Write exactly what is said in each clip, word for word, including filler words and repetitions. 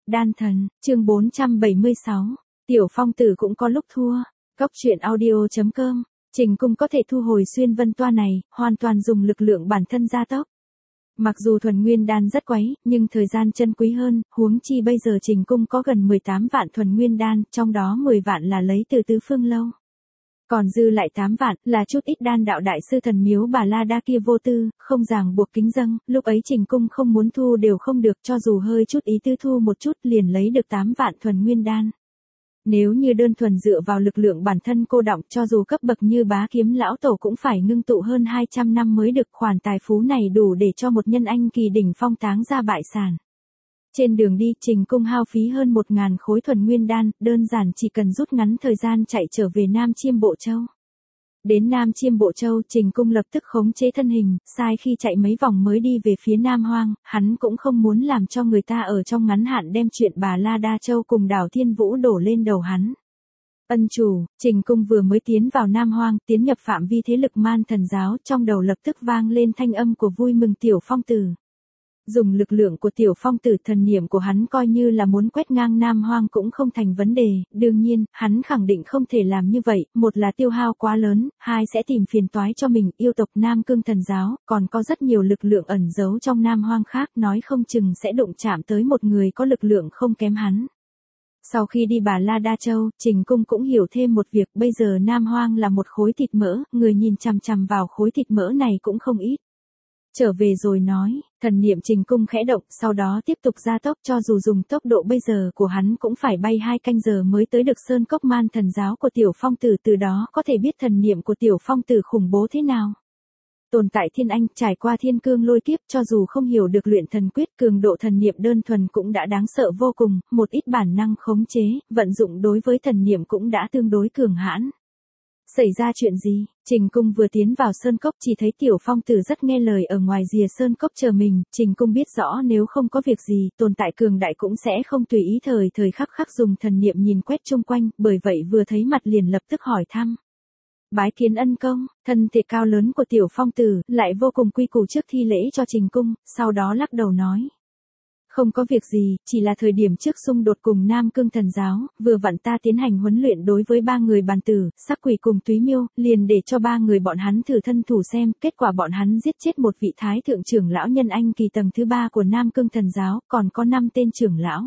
Đan thần, chương bốn trăm bảy mươi sáu. Tiểu Phong Tử cũng có lúc thua. Cốc truyện audio chấm com. Trình Cung có thể thu hồi xuyên vân toa này, hoàn toàn dùng lực lượng bản thân gia tốc. Mặc dù thuần nguyên đan rất quấy, nhưng thời gian chân quý hơn, huống chi bây giờ Trình Cung có gần mười tám vạn thuần nguyên đan, trong đó mười vạn là lấy từ Tứ Phương Lâu. Còn dư lại tám vạn, là chút ít đan đạo đại sư thần miếu Bà La Đa kia vô tư, không ràng buộc kính dâng, lúc ấy Trình Cung không muốn thu đều không được, cho dù hơi chút ý tư thu một chút liền lấy được tám vạn thuần nguyên đan. Nếu như đơn thuần dựa vào lực lượng bản thân cô đọng, cho dù cấp bậc như Bá Kiếm lão tổ cũng phải ngưng tụ hơn hai trăm năm mới được, khoản tài phú này đủ để cho một nhân anh kỳ đỉnh phong táng ra bại sản. Trên đường đi, Trình Cung hao phí hơn một ngàn khối thuần nguyên đan, đơn giản chỉ cần rút ngắn thời gian chạy trở về Nam Chiêm Bộ Châu. Đến Nam Chiêm Bộ Châu, Trình Cung lập tức khống chế thân hình, sai khi chạy mấy vòng mới đi về phía Nam Hoang, hắn cũng không muốn làm cho người ta ở trong ngắn hạn đem chuyện Bà La Đa Châu cùng đảo Thiên Vũ đổ lên đầu hắn. Ân chủ, Trình Cung vừa mới tiến vào Nam Hoang, tiến nhập phạm vi thế lực Man Thần giáo, trong đầu lập tức vang lên thanh âm của vui mừng Tiểu Phong Tử. Dùng lực lượng của Tiểu Phong Tử, thần niệm của hắn coi như là muốn quét ngang Nam Hoang cũng không thành vấn đề, đương nhiên, hắn khẳng định không thể làm như vậy, một là tiêu hao quá lớn, hai sẽ tìm phiền toái cho mình, yêu tộc Nam Cương Thần giáo, còn có rất nhiều lực lượng ẩn giấu trong Nam Hoang khác, nói không chừng sẽ đụng chạm tới một người có lực lượng không kém hắn. Sau khi đi Bà La Đa Châu, Trình Cung cũng hiểu thêm một việc, bây giờ Nam Hoang là một khối thịt mỡ, người nhìn chằm chằm vào khối thịt mỡ này cũng không ít. Trở về rồi nói, thần niệm Trình Cung khẽ động, sau đó tiếp tục gia tốc, cho dù dùng tốc độ bây giờ của hắn cũng phải bay hai canh giờ mới tới được sơn cốc Man Thần giáo của Tiểu Phong Tử, từ đó có thể biết thần niệm của Tiểu Phong Tử khủng bố thế nào. Tồn tại thiên anh, trải qua thiên cương lôi kiếp, cho dù không hiểu được luyện thần quyết, cường độ thần niệm đơn thuần cũng đã đáng sợ vô cùng, một ít bản năng khống chế, vận dụng đối với thần niệm cũng đã tương đối cường hãn. Xảy ra chuyện gì? Trình Cung vừa tiến vào sơn cốc chỉ thấy Tiểu Phong Tử rất nghe lời ở ngoài rìa sơn cốc chờ mình, Trình Cung biết rõ nếu không có việc gì, tồn tại cường đại cũng sẽ không tùy ý thời thời khắc khắc dùng thần niệm nhìn quét chung quanh, bởi vậy vừa thấy mặt liền lập tức hỏi thăm. Bái kiến ân công, thân thể cao lớn của Tiểu Phong Tử, lại vô cùng quy củ trước thi lễ cho Trình Cung, sau đó lắc đầu nói. Không có việc gì, chỉ là thời điểm trước xung đột cùng Nam Cương Thần giáo, vừa vặn ta tiến hành huấn luyện đối với ba người bàn tử, Sắc Quỷ cùng Túy Miêu, liền để cho ba người bọn hắn thử thân thủ xem, kết quả bọn hắn giết chết một vị thái thượng trưởng lão nhân anh kỳ tầng thứ ba của Nam Cương Thần giáo, còn có năm tên trưởng lão.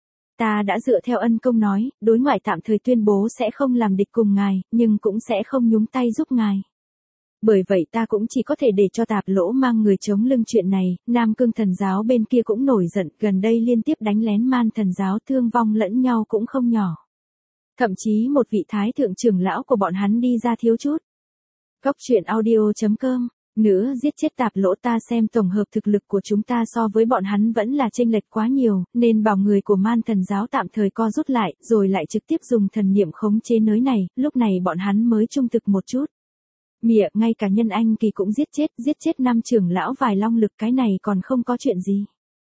Ta đã dựa theo ân công nói, đối ngoại tạm thời tuyên bố sẽ không làm địch cùng ngài, nhưng cũng sẽ không nhúng tay giúp ngài. Bởi vậy ta cũng chỉ có thể để cho Tạp Lỗ mang người chống lưng chuyện này, Nam Cương Thần giáo bên kia cũng nổi giận, gần đây liên tiếp đánh lén Man Thần giáo, thương vong lẫn nhau cũng không nhỏ. Thậm chí một vị thái thượng trưởng lão của bọn hắn đi ra thiếu chút. Cốc truyện audio chấm com. Nữa giết chết Tạp Lỗ, ta xem tổng hợp thực lực của chúng ta so với bọn hắn vẫn là chênh lệch quá nhiều, nên bảo người của Man Thần giáo tạm thời co rút lại, rồi lại trực tiếp dùng thần niệm khống chế nới này, lúc này bọn hắn mới trung thực một chút. Mịa, ngay cả nhân anh kỳ cũng giết chết, giết chết năm trưởng lão vài long lực, cái này còn không có chuyện gì.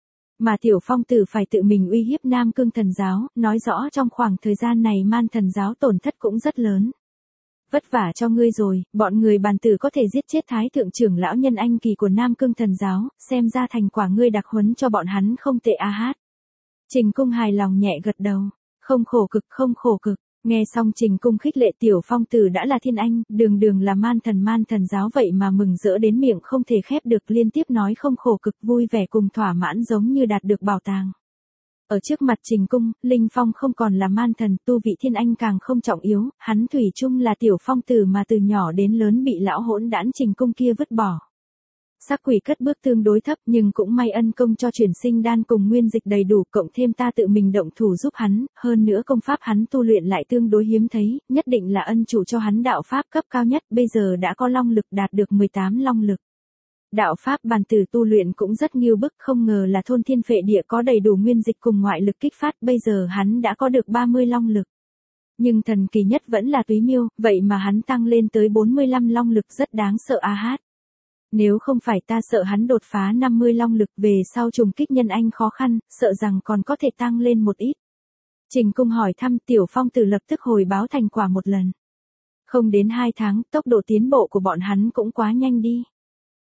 Mà Tiểu Phong Tử phải tự mình uy hiếp Nam Cương Thần giáo, nói rõ trong khoảng thời gian này Man Thần giáo tổn thất cũng rất lớn. Vất vả cho ngươi rồi, bọn người bàn tử có thể giết chết thái thượng trưởng lão nhân anh kỳ của Nam Cương Thần giáo, xem ra thành quả ngươi đặc huấn cho bọn hắn không tệ a hát. Trình Cung hài lòng nhẹ gật đầu, không khổ cực không khổ cực. Nghe xong Trình Cung khích lệ Tiểu Phong Tử đã là thiên anh, đường đường là man thần man thần giáo vậy mà mừng rỡ đến miệng không thể khép được, liên tiếp nói không khổ cực, vui vẻ cùng thỏa mãn giống như đạt được bảo tàng. Ở trước mặt Trình Cung, Linh Phong không còn là man thần, tu vị thiên anh càng không trọng yếu, hắn thủy chung là Tiểu Phong Tử mà từ nhỏ đến lớn bị lão hỗn đản Trình Cung kia vứt bỏ. Sắc Quỷ cất bước tương đối thấp, nhưng cũng may ân công cho chuyển sinh đan cùng nguyên dịch đầy đủ, cộng thêm ta tự mình động thủ giúp hắn, hơn nữa công pháp hắn tu luyện lại tương đối hiếm thấy, nhất định là ân chủ cho hắn đạo pháp cấp cao nhất, bây giờ đã có long lực đạt được mười tám long lực. Đạo pháp bàn tử tu luyện cũng rất nghiêu bức, không ngờ là thôn thiên phệ địa có đầy đủ nguyên dịch cùng ngoại lực kích phát, bây giờ hắn đã có được ba mươi long lực. Nhưng thần kỳ nhất vẫn là Túy Miêu, vậy mà hắn tăng lên tới bốn mươi lăm long lực, rất đáng sợ a hát. Nếu không phải ta sợ hắn đột phá năm mươi long lực về sau trùng kích nhân anh khó khăn, sợ rằng còn có thể tăng lên một ít. Trình Cung hỏi thăm, Tiểu Phong Tử lập tức hồi báo thành quả một lần. Không đến hai tháng, tốc độ tiến bộ của bọn hắn cũng quá nhanh đi.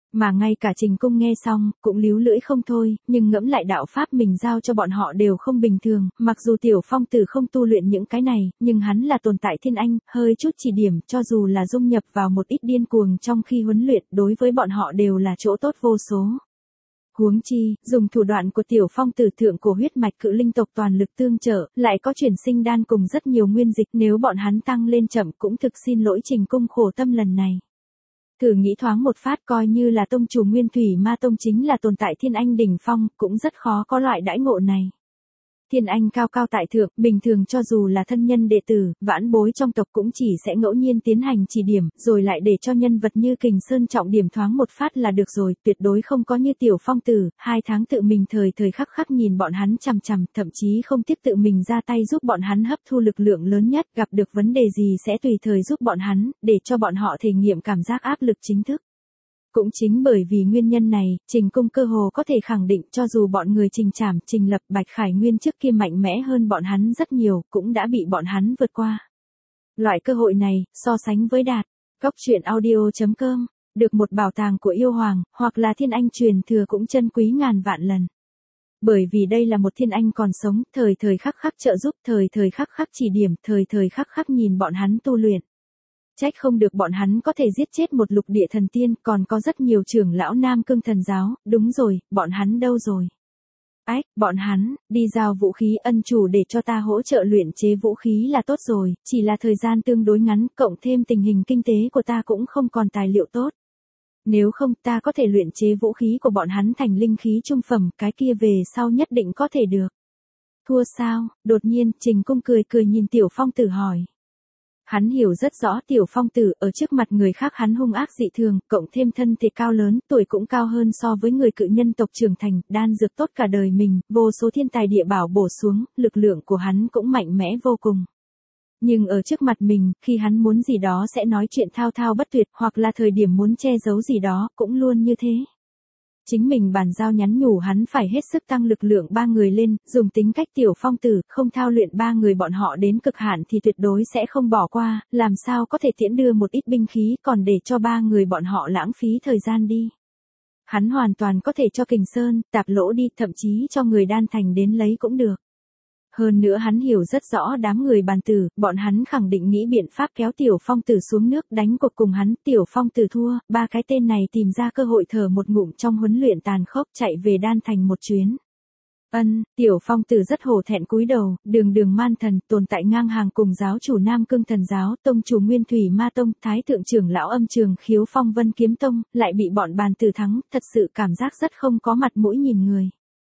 Mà ngay cả Trình Cung nghe xong, cũng líu lưỡi không thôi, nhưng ngẫm lại đạo pháp mình giao cho bọn họ đều không bình thường, mặc dù Tiểu Phong Tử không tu luyện những cái này, nhưng hắn là tồn tại thiên anh, hơi chút chỉ điểm, cho dù là dung nhập vào một ít điên cuồng trong khi huấn luyện, đối với bọn họ đều là chỗ tốt vô số. Huống chi, dùng thủ đoạn của Tiểu Phong Tử thượng cổ huyết mạch cự linh tộc toàn lực tương trợ, lại có chuyển sinh đan cùng rất nhiều nguyên dịch, nếu bọn hắn tăng lên chậm cũng thực xin lỗi Trình Cung khổ tâm lần này. Thử nghĩ thoáng một phát, coi như là tông chủ Nguyên Thủy Ma Tông chính là tồn tại thiên anh đỉnh phong, cũng rất khó có loại đãi ngộ này. Thiên anh cao cao tại thượng, bình thường cho dù là thân nhân đệ tử, vãn bối trong tộc cũng chỉ sẽ ngẫu nhiên tiến hành chỉ điểm, rồi lại để cho nhân vật như Kình Sơn trọng điểm thoáng một phát là được rồi, tuyệt đối không có như Tiểu Phong Tử, hai tháng tự mình thời thời khắc khắc nhìn bọn hắn chằm chằm, thậm chí không tiếc tự mình ra tay giúp bọn hắn hấp thu lực lượng lớn nhất, gặp được vấn đề gì sẽ tùy thời giúp bọn hắn, để cho bọn họ thể nghiệm cảm giác áp lực chính thức. Cũng chính bởi vì nguyên nhân này, Trình Cung cơ hồ có thể khẳng định cho dù bọn người Trình Trảm, Trình Lập, Bạch Khải Nguyên trước kia mạnh mẽ hơn bọn hắn rất nhiều, cũng đã bị bọn hắn vượt qua. Loại cơ hội này, so sánh với đạt, góc truyện audio chấm com, được một bảo tàng của yêu hoàng, hoặc là thiên anh truyền thừa cũng chân quý ngàn vạn lần. Bởi vì đây là một thiên anh còn sống, thời thời khắc khắc trợ giúp, thời thời khắc khắc chỉ điểm, thời thời khắc khắc nhìn bọn hắn tu luyện. Trách không được bọn hắn có thể giết chết một lục địa thần tiên, còn có rất nhiều trưởng lão Nam Cương thần giáo, đúng rồi, bọn hắn đâu rồi? Ách, bọn hắn, đi giao vũ khí, ân chủ để cho ta hỗ trợ luyện chế vũ khí là tốt rồi, chỉ là thời gian tương đối ngắn, cộng thêm tình hình kinh tế của ta cũng không còn tài liệu tốt. Nếu không ta có thể luyện chế vũ khí của bọn hắn thành linh khí trung phẩm, cái kia về sau nhất định có thể được. Thua sao? Đột nhiên, Trình Cung cười cười nhìn Tiểu Phong Tử hỏi. Hắn hiểu rất rõ Tiểu Phong Tử ở trước mặt người khác hắn hung ác dị thường, cộng thêm thân thể cao lớn, tuổi cũng cao hơn so với người cự nhân tộc trưởng thành, đan dược tốt cả đời mình, vô số thiên tài địa bảo bổ xuống, lực lượng của hắn cũng mạnh mẽ vô cùng. Nhưng ở trước mặt mình, khi hắn muốn gì đó sẽ nói chuyện thao thao bất tuyệt, hoặc là thời điểm muốn che giấu gì đó, cũng luôn như thế. Chính mình bàn giao nhắn nhủ hắn phải hết sức tăng lực lượng ba người lên, dùng tính cách Tiểu Phong Tử, không thao luyện ba người bọn họ đến cực hạn thì tuyệt đối sẽ không bỏ qua, làm sao có thể tiễn đưa một ít binh khí còn để cho ba người bọn họ lãng phí thời gian đi. Hắn hoàn toàn có thể cho Kình Sơn, Tạp Lỗ đi, thậm chí cho người Đan Thành đến lấy cũng được. Hơn nữa hắn hiểu rất rõ đám người Bàn Tử, bọn hắn khẳng định nghĩ biện pháp kéo Tiểu Phong Tử xuống nước đánh cuộc cùng hắn, Tiểu Phong Tử thua, ba cái tên này tìm ra cơ hội thở một ngụm trong huấn luyện tàn khốc chạy về Đan Thành một chuyến. Ân, Tiểu Phong Tử rất hổ thẹn cúi đầu, đường đường man thần, tồn tại ngang hàng cùng giáo chủ Nam Cương thần giáo, tông chủ Nguyên Thủy Ma Tông, thái thượng trưởng lão Âm Trường Khiếu Phong Vân Kiếm Tông, lại bị bọn Bàn Tử thắng, thật sự cảm giác rất không có mặt mũi nhìn người.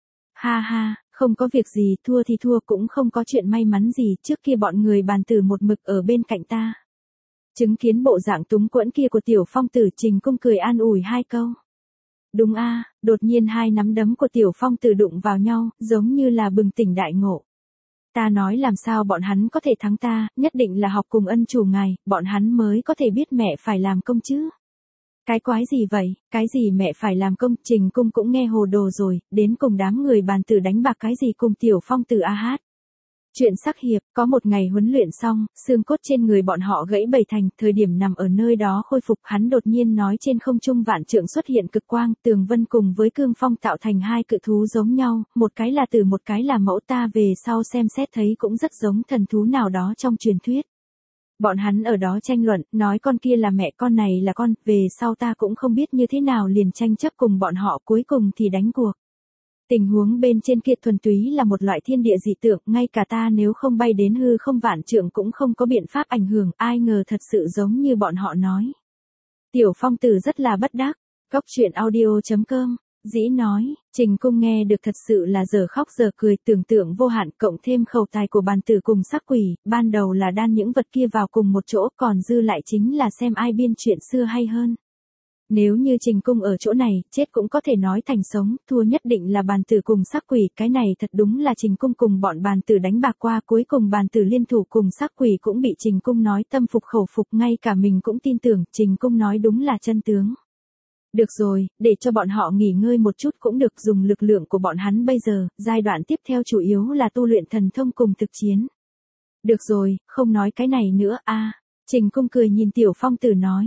Ha ha, không có việc gì, thua thì thua cũng không có chuyện may mắn gì, trước kia bọn người Bàn Tử một mực ở bên cạnh ta. Chứng kiến bộ dạng túng quẫn kia của Tiểu Phong Tử, Trình Cung cười an ủi hai câu. Đúng a, đột nhiên hai nắm đấm của Tiểu Phong Tử đụng vào nhau, giống như là bừng tỉnh đại ngộ. Ta nói làm sao bọn hắn có thể thắng ta, nhất định là học cùng ân chủ ngài, bọn hắn mới có thể biết mẹ phải làm công chứ. Cái quái gì vậy, cái gì mẹ phải làm công, Trình Cung cũng nghe hồ đồ rồi, đến cùng đám người Bàn Tử đánh bạc cái gì cùng Tiểu Phong Tử a hát. Chuyện sắc hiệp, có một ngày huấn luyện xong, xương cốt trên người bọn họ gãy bảy thành, thời điểm nằm ở nơi đó khôi phục, hắn đột nhiên nói trên không trung vạn trượng xuất hiện cực quang, tường vân cùng với cương phong tạo thành hai cự thú giống nhau, một cái là tử một cái là mẫu, ta về sau xem xét thấy cũng rất giống thần thú nào đó trong truyền thuyết. Bọn hắn ở đó tranh luận, nói con kia là mẹ, con này là con, về sau ta cũng không biết như thế nào liền tranh chấp cùng bọn họ, cuối cùng thì đánh cuộc. Tình huống bên trên kia thuần túy là một loại thiên địa dị tượng, ngay cả ta nếu không bay đến hư không vạn trượng cũng không có biện pháp ảnh hưởng, ai ngờ thật sự giống như bọn họ nói. Tiểu Phong Tử rất là bất đắc, góc truyện audio chấm com, dĩ nói, Trình Cung nghe được thật sự là giờ khóc giờ cười, tưởng tượng vô hạn, cộng thêm khẩu tài của Bàn Tử cùng Sắc Quỷ, ban đầu là đan những vật kia vào cùng một chỗ, còn dư lại chính là xem ai biên chuyện xưa hay hơn. Nếu như Trình Cung ở chỗ này, chết cũng có thể nói thành sống, thua nhất định là Bàn Tử cùng Sắc Quỷ, cái này thật đúng là Trình Cung cùng bọn Bàn Tử đánh bạc qua, cuối cùng Bàn Tử liên thủ cùng Sắc Quỷ cũng bị Trình Cung nói tâm phục khẩu phục, ngay cả mình cũng tin tưởng, Trình Cung nói đúng là chân tướng. Được rồi, để cho bọn họ nghỉ ngơi một chút cũng được, dùng lực lượng của bọn hắn bây giờ, giai đoạn tiếp theo chủ yếu là tu luyện thần thông cùng thực chiến. Được rồi, không nói cái này nữa a. Trình Cung cười nhìn Tiểu Phong Tử nói.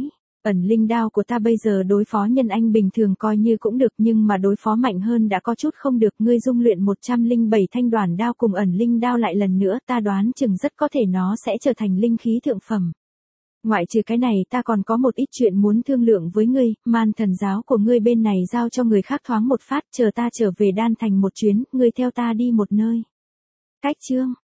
Ẩn linh đao của ta bây giờ đối phó nhân anh bình thường coi như cũng được nhưng mà đối phó mạnh hơn đã có chút không được. Ngươi dung luyện một trăm lẻ bảy thanh đoản đao cùng ẩn linh đao lại lần nữa ta đoán chừng rất có thể nó sẽ trở thành linh khí thượng phẩm. Ngoại trừ cái này ta còn có một ít chuyện muốn thương lượng với ngươi, man thần giáo của ngươi bên này giao cho người khác thoáng một phát, chờ ta trở về Đan Thành một chuyến, ngươi theo ta đi một nơi. Cách chương